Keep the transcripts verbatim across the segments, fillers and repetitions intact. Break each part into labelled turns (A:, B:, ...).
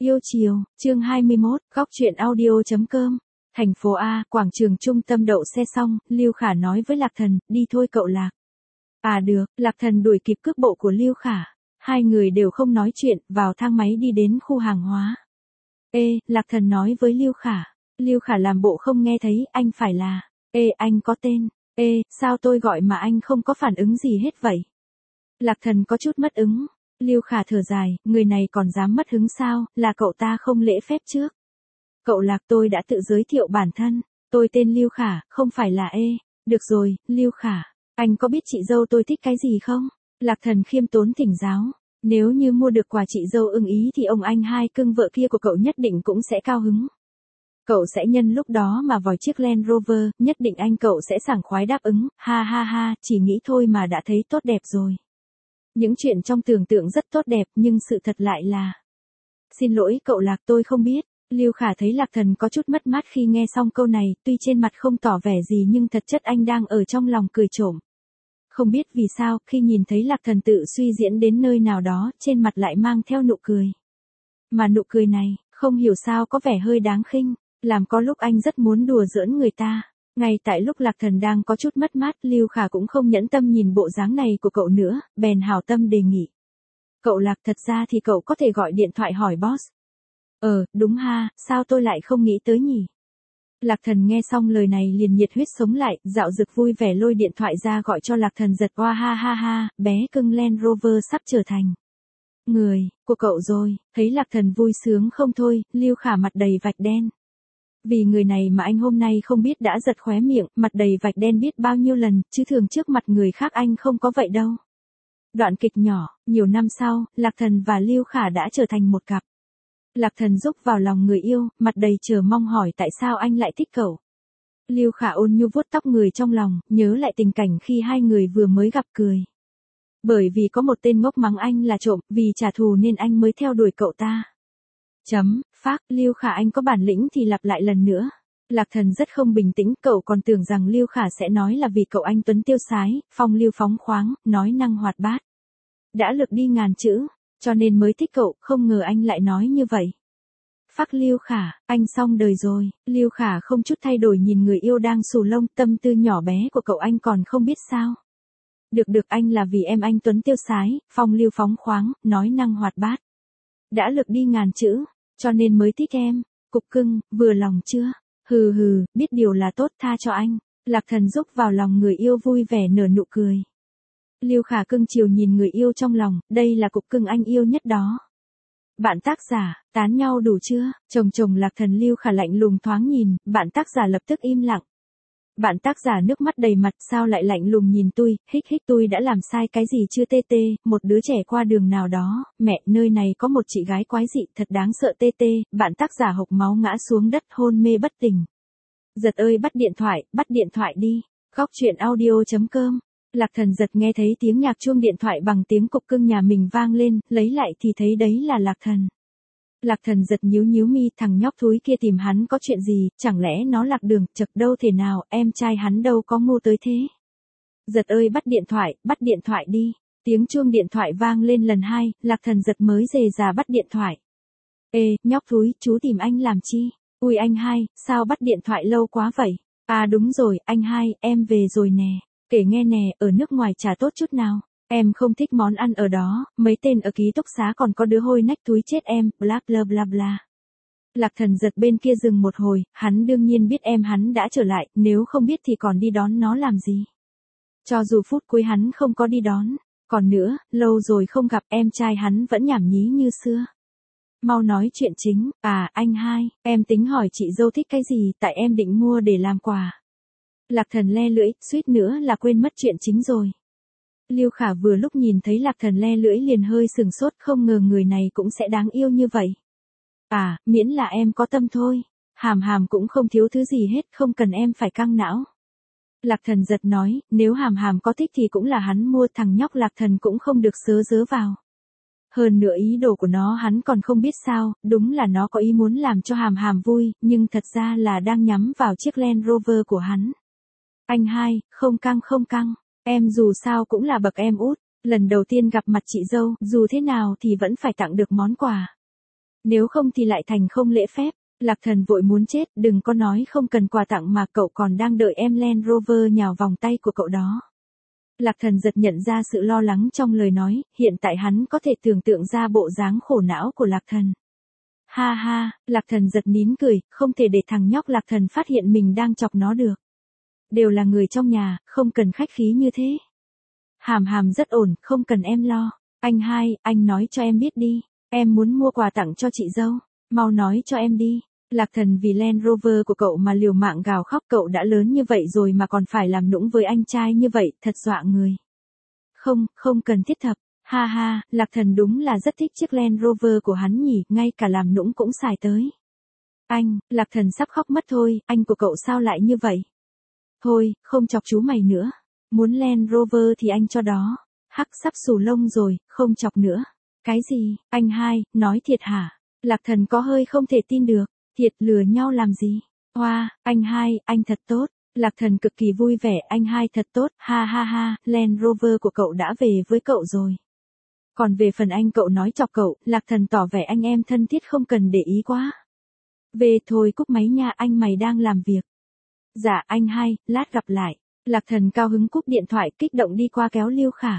A: Yêu chiều, chương hai mươi mốt, góc truyện audio.com. Thành phố A, quảng trường trung tâm đậu xe xong, Lưu Khả nói với Lạc Thần, đi thôi cậu Lạc. À được, Lạc Thần đuổi kịp cước bộ của Lưu Khả. Hai người đều không nói chuyện, vào thang máy đi đến khu hàng hóa. Ê, Lạc Thần nói với Lưu Khả. Lưu Khả làm bộ không nghe thấy, anh phải là. Ê, anh có tên. Ê, sao tôi gọi mà anh không có phản ứng gì hết vậy? Lạc Thần có chút mất ứng. Lưu Khả thở dài, người này còn dám mất hứng sao, là cậu ta không lễ phép trước. Cậu Lạc, tôi đã tự giới thiệu bản thân, tôi tên Lưu Khả, không phải là Ê. Được rồi, Lưu Khả, anh có biết chị dâu tôi thích cái gì không? Lạc Thần khiêm tốn thỉnh giáo, nếu như mua được quà chị dâu ưng ý thì ông anh hai cưng vợ kia của cậu nhất định cũng sẽ cao hứng. Cậu sẽ nhân lúc đó mà vòi chiếc Land Rover, nhất định anh cậu sẽ sảng khoái đáp ứng, ha ha ha, chỉ nghĩ thôi mà đã thấy tốt đẹp rồi. Những chuyện trong tưởng tượng rất tốt đẹp nhưng sự thật lại là. Xin lỗi cậu Lạc, tôi không biết. Lưu Khả thấy Lạc Thần có chút mất mát khi nghe xong câu này, tuy trên mặt không tỏ vẻ gì nhưng thật chất anh đang ở trong lòng cười trộm. Không biết vì sao, khi nhìn thấy Lạc Thần tự suy diễn đến nơi nào đó, trên mặt lại mang theo nụ cười. Mà nụ cười này, không hiểu sao có vẻ hơi đáng khinh, làm có lúc anh rất muốn đùa giỡn người ta. Ngay tại lúc Lạc Thần đang có chút mất mát, Lưu Khả cũng không nhẫn tâm nhìn bộ dáng này của cậu nữa, bèn hảo tâm đề nghị. Cậu Lạc, thật ra thì cậu có thể gọi điện thoại hỏi boss. Ờ, đúng ha, sao tôi lại không nghĩ tới nhỉ? Lạc Thần nghe xong lời này liền nhiệt huyết sống lại, dạo dực vui vẻ lôi điện thoại ra gọi cho Lạc Thần giật oa ha ha ha, bé cưng Land Rover sắp trở thành người của cậu rồi. Thấy Lạc Thần vui sướng không thôi, Lưu Khả mặt đầy vạch đen. Vì người này mà anh hôm nay không biết đã giật khóe miệng, mặt đầy vạch đen biết bao nhiêu lần, chứ thường trước mặt người khác anh không có vậy đâu. Đoạn kịch nhỏ, nhiều năm sau, Lạc Thần và Lưu Khả đã trở thành một cặp. Lạc Thần rúc vào lòng người yêu, mặt đầy chờ mong hỏi tại sao anh lại thích cậu. Lưu Khả ôn nhu vuốt tóc người trong lòng, nhớ lại tình cảnh khi hai người vừa mới gặp cười. Bởi vì có một tên ngốc mắng anh là trộm, vì trả thù nên anh mới theo đuổi cậu ta. Chấm, phác, Lưu Khả anh có bản lĩnh thì lặp lại lần nữa. Lạc Thần rất không bình tĩnh, cậu còn tưởng rằng Lưu Khả sẽ nói là vì cậu anh tuấn tiêu sái, phong lưu phóng khoáng, nói năng hoạt bát. Đã lược đi ngàn chữ, cho nên mới thích cậu, không ngờ anh lại nói như vậy. Phác Lưu Khả, anh xong đời rồi. Lưu Khả không chút thay đổi nhìn người yêu đang xù lông, tâm tư nhỏ bé của cậu anh còn không biết sao. Được được, anh là vì em anh tuấn tiêu sái, phong lưu phóng khoáng, nói năng hoạt bát. Đã lược đi ngàn chữ, cho nên mới thích em. Cục cưng, vừa lòng chưa? Hừ hừ, biết điều là tốt, tha cho anh. Lạc Thần rúc vào lòng người yêu vui vẻ nở nụ cười. Lưu Khả cưng chiều nhìn người yêu trong lòng, đây là cục cưng anh yêu nhất đó. Bạn tác giả, tán nhau đủ chưa? Chồng chồng Lạc Thần. Lưu Khả lạnh lùng thoáng nhìn, bạn tác giả lập tức im lặng. Bạn tác giả nước mắt đầy mặt, sao lại lạnh lùng nhìn tôi, hích hích tôi đã làm sai cái gì chưa tê tê, một đứa trẻ qua đường nào đó, mẹ, nơi này có một chị gái quái dị, thật đáng sợ tê tê, bạn tác giả hộc máu ngã xuống đất hôn mê bất tỉnh. Giật ơi bắt điện thoại, bắt điện thoại đi, góc truyện audio.com. Lạc Thần giật nghe thấy tiếng nhạc chuông điện thoại bằng tiếng cục cưng nhà mình vang lên, lấy lại thì thấy đấy là Lạc Thần. Lạc Thần giật nhíu nhíu mi, thằng nhóc thúi kia tìm hắn có chuyện gì, chẳng lẽ nó lạc đường, chật đâu thể nào, em trai hắn đâu có ngu tới thế. Giật ơi bắt điện thoại, bắt điện thoại đi. Tiếng chuông điện thoại vang lên lần hai, Lạc Thần giật mới dề già bắt điện thoại. Ê, nhóc thúi, chú tìm anh làm chi? Ui anh hai, sao bắt điện thoại lâu quá vậy? À đúng rồi, anh hai, em về rồi nè. Kể nghe nè, ở nước ngoài chả tốt chút nào. Em không thích món ăn ở đó, mấy tên ở ký túc xá còn có đứa hôi nách túi chết em, bla bla bla bla. Lạc Thần giật bên kia dừng một hồi, hắn đương nhiên biết em hắn đã trở lại, nếu không biết thì còn đi đón nó làm gì. Cho dù phút cuối hắn không có đi đón, còn nữa, lâu rồi không gặp em trai hắn vẫn nhảm nhí như xưa. Mau nói chuyện chính, à anh hai, em tính hỏi chị dâu thích cái gì, tại em định mua để làm quà. Lạc Thần le lưỡi, suýt nữa là quên mất chuyện chính rồi. Lưu Khả vừa lúc nhìn thấy Lạc Thần le lưỡi liền hơi sừng sốt, không ngờ người này cũng sẽ đáng yêu như vậy. À, miễn là em có tâm thôi. Hàm Hàm cũng không thiếu thứ gì hết, không cần em phải căng não. Lạc Thần giật nói, nếu Hàm Hàm có thích thì cũng là hắn mua, thằng nhóc Lạc Thần cũng không được sớ dớ vào. Hơn nữa ý đồ của nó hắn còn không biết sao, đúng là nó có ý muốn làm cho Hàm Hàm vui, nhưng thật ra là đang nhắm vào chiếc Land Rover của hắn. Anh hai, không căng không căng. Em dù sao cũng là bậc em út, lần đầu tiên gặp mặt chị dâu, dù thế nào thì vẫn phải tặng được món quà. Nếu không thì lại thành không lễ phép. Lạc Thần vội muốn chết, đừng có nói không cần quà tặng mà cậu còn đang đợi em Land Rover nhào vòng tay của cậu đó. Lạc Thần giật nhận ra sự lo lắng trong lời nói, hiện tại hắn có thể tưởng tượng ra bộ dáng khổ não của Lạc Thần. Ha ha, Lạc Thần giật nín cười, không thể để thằng nhóc Lạc Thần phát hiện mình đang chọc nó được. Đều là người trong nhà, không cần khách khí như thế. Hàm Hàm rất ổn, không cần em lo. Anh hai, anh nói cho em biết đi, em muốn mua quà tặng cho chị dâu, mau nói cho em đi. Lạc Thần vì Land Rover của cậu mà liều mạng gào khóc, cậu đã lớn như vậy rồi mà còn phải làm nũng với anh trai như vậy, thật dọa người. Không, không cần thiết thập, ha ha, Lạc Thần đúng là rất thích chiếc Land Rover của hắn nhỉ, ngay cả làm nũng cũng xài tới. Anh, Lạc Thần sắp khóc mất thôi, anh của cậu sao lại như vậy? Thôi, không chọc chú mày nữa, muốn Land Rover thì anh cho đó, hắc sắp xù lông rồi, không chọc nữa. Cái gì, anh hai, nói thiệt hả? Lạc Thần có hơi không thể tin được. Thiệt, lừa nhau làm gì? Hoa, wow, anh hai, anh thật tốt. Lạc Thần cực kỳ vui vẻ, anh hai thật tốt, ha ha ha, Land Rover của cậu đã về với cậu rồi. Còn về phần anh cậu nói chọc cậu, Lạc Thần tỏ vẻ anh em thân thiết không cần để ý quá. Về thôi, cúp máy nha, anh mày đang làm việc. Dạ anh hai, lát gặp lại. Lạc Thần cao hứng cúp điện thoại, kích động đi qua kéo Lưu Khả.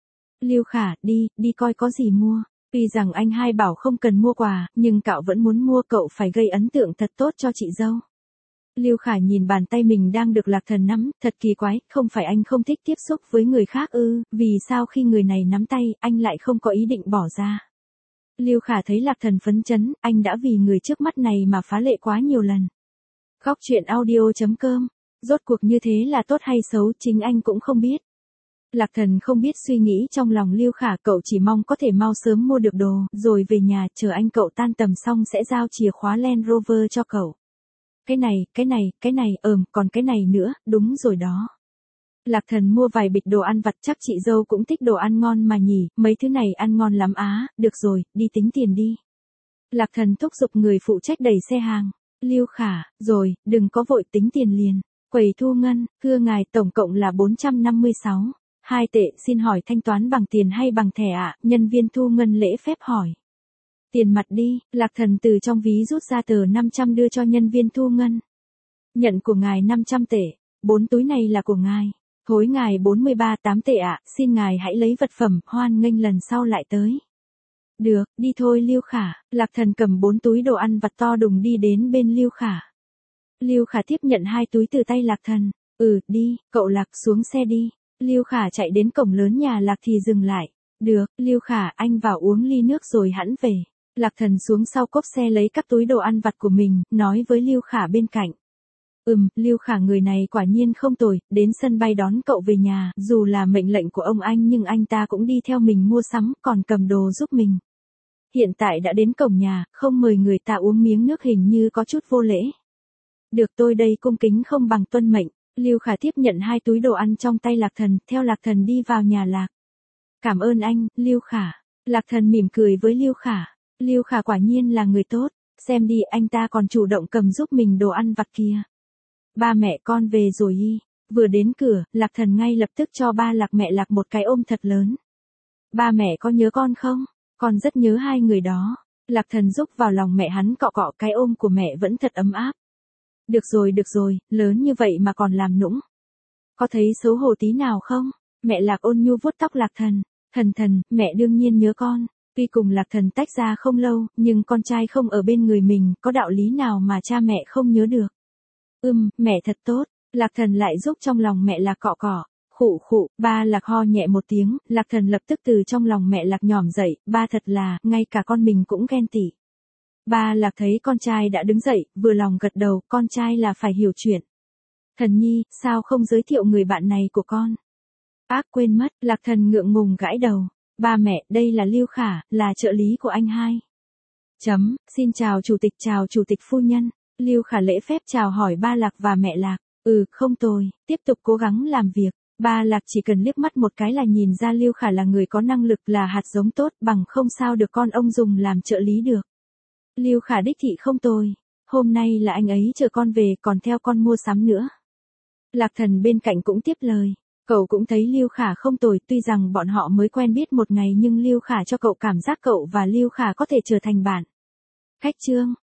A: Lưu Khả, đi, đi coi có gì mua. Tuy rằng anh hai bảo không cần mua quà, nhưng cậu vẫn muốn mua, cậu phải gây ấn tượng thật tốt cho chị dâu. Lưu Khả nhìn bàn tay mình đang được Lạc Thần nắm, thật kỳ quái, không phải anh không thích tiếp xúc với người khác ư, vì sao khi người này nắm tay, anh lại không có ý định bỏ ra. Lưu Khả thấy Lạc Thần phấn chấn, anh đã vì người trước mắt này mà phá lệ quá nhiều lần. Góc truyện audio chấm com, rốt cuộc như thế là tốt hay xấu chính anh cũng không biết. Lạc Thần không biết suy nghĩ trong lòng Lưu Khả, cậu chỉ mong có thể mau sớm mua được đồ, rồi về nhà chờ anh cậu tan tầm xong sẽ giao chìa khóa Land Rover cho cậu. Cái này, cái này, cái này, ừm, còn cái này nữa, đúng rồi đó. Lạc Thần mua vài bịch đồ ăn vặt, chắc chị dâu cũng thích đồ ăn ngon mà nhỉ, mấy thứ này ăn ngon lắm á, được rồi, đi tính tiền đi. Lạc Thần thúc giục người phụ trách đẩy xe hàng. Lưu Khả, rồi, đừng có vội, tính tiền liền. Quầy thu ngân, thưa ngài, tổng cộng là bốn trăm năm mươi sáu. Hai tệ, xin hỏi thanh toán bằng tiền hay bằng thẻ ạ? À? Nhân viên thu ngân lễ phép hỏi. Tiền mặt đi, Lạc Thần từ trong ví rút ra tờ năm trăm đưa cho nhân viên thu ngân. Nhận của ngài năm trăm tệ, bốn túi này là của ngài. Thối ngài bốn mươi ba tám tệ ạ, à, xin ngài hãy lấy vật phẩm, hoan nghênh lần sau lại tới. Được, đi thôi Lưu Khả. Lạc Thần cầm bốn túi đồ ăn vặt to đùng đi đến bên Lưu Khả. Lưu Khả tiếp nhận hai túi từ tay Lạc Thần. Ừ, đi, cậu Lạc xuống xe đi. Lưu Khả chạy đến cổng lớn nhà Lạc thì dừng lại. Được, Lưu Khả, anh vào uống ly nước rồi hẵng về. Lạc Thần xuống sau cốp xe lấy các túi đồ ăn vặt của mình, nói với Lưu Khả bên cạnh. Ừm, Lưu Khả người này quả nhiên không tồi, đến sân bay đón cậu về nhà, dù là mệnh lệnh của ông anh nhưng anh ta cũng đi theo mình mua sắm, còn cầm đồ giúp mình. Hiện tại đã đến cổng nhà, không mời người ta uống miếng nước hình như có chút vô lễ. Được, tôi đây cung kính không bằng tuân mệnh. Lưu Khả tiếp nhận hai túi đồ ăn trong tay Lạc Thần, theo Lạc Thần đi vào nhà Lạc. Cảm ơn anh, Lưu Khả. Lạc Thần mỉm cười với Lưu Khả. Lưu Khả quả nhiên là người tốt, xem đi anh ta còn chủ động cầm giúp mình đồ ăn vặt kia. Ba mẹ con về rồi y. Vừa đến cửa, Lạc Thần ngay lập tức cho ba Lạc mẹ Lạc một cái ôm thật lớn. Ba mẹ có nhớ con không? Con rất nhớ hai người đó. Lạc Thần giúp vào lòng mẹ hắn cọ cọ, cái ôm của mẹ vẫn thật ấm áp. Được rồi được rồi, lớn như vậy mà còn làm nũng. Có thấy xấu hổ tí nào không? Mẹ Lạc ôn nhu vuốt tóc Lạc Thần. Thần thần, mẹ đương nhiên nhớ con. Tuy cùng Lạc Thần tách ra không lâu, nhưng con trai không ở bên người mình, có đạo lý nào mà cha mẹ không nhớ được. Ừm, mẹ thật tốt. Lạc Thần lại giúp trong lòng mẹ Lạc cọ cọ. Khụ khụ, ba Lạc ho nhẹ một tiếng, Lạc Thần lập tức từ trong lòng mẹ Lạc nhỏm dậy, ba thật là, ngay cả con mình cũng ghen tị. Ba Lạc thấy con trai đã đứng dậy, vừa lòng gật đầu, con trai là phải hiểu chuyện. Thần nhi, sao không giới thiệu người bạn này của con? Ác quên mất, Lạc Thần ngượng ngùng gãi đầu. Ba mẹ, đây là Lưu Khả, là trợ lý của anh hai. Chấm, xin chào chủ tịch, chào chủ tịch phu nhân. Lưu Khả lễ phép chào hỏi ba Lạc và mẹ Lạc. Ừ, không tồi, tiếp tục cố gắng làm việc. Ba Lạc chỉ cần liếc mắt một cái là nhìn ra Lưu Khả là người có năng lực, là hạt giống tốt, bằng không sao được con ông dùng làm trợ lý được. Lưu Khả đích thị không tồi. Hôm nay là anh ấy chờ con về, còn theo con mua sắm nữa. Lạc Thần bên cạnh cũng tiếp lời. Cậu cũng thấy Lưu Khả không tồi, tuy rằng bọn họ mới quen biết một ngày nhưng Lưu Khả cho cậu cảm giác cậu và Lưu Khả có thể trở thành bạn. Khách trương,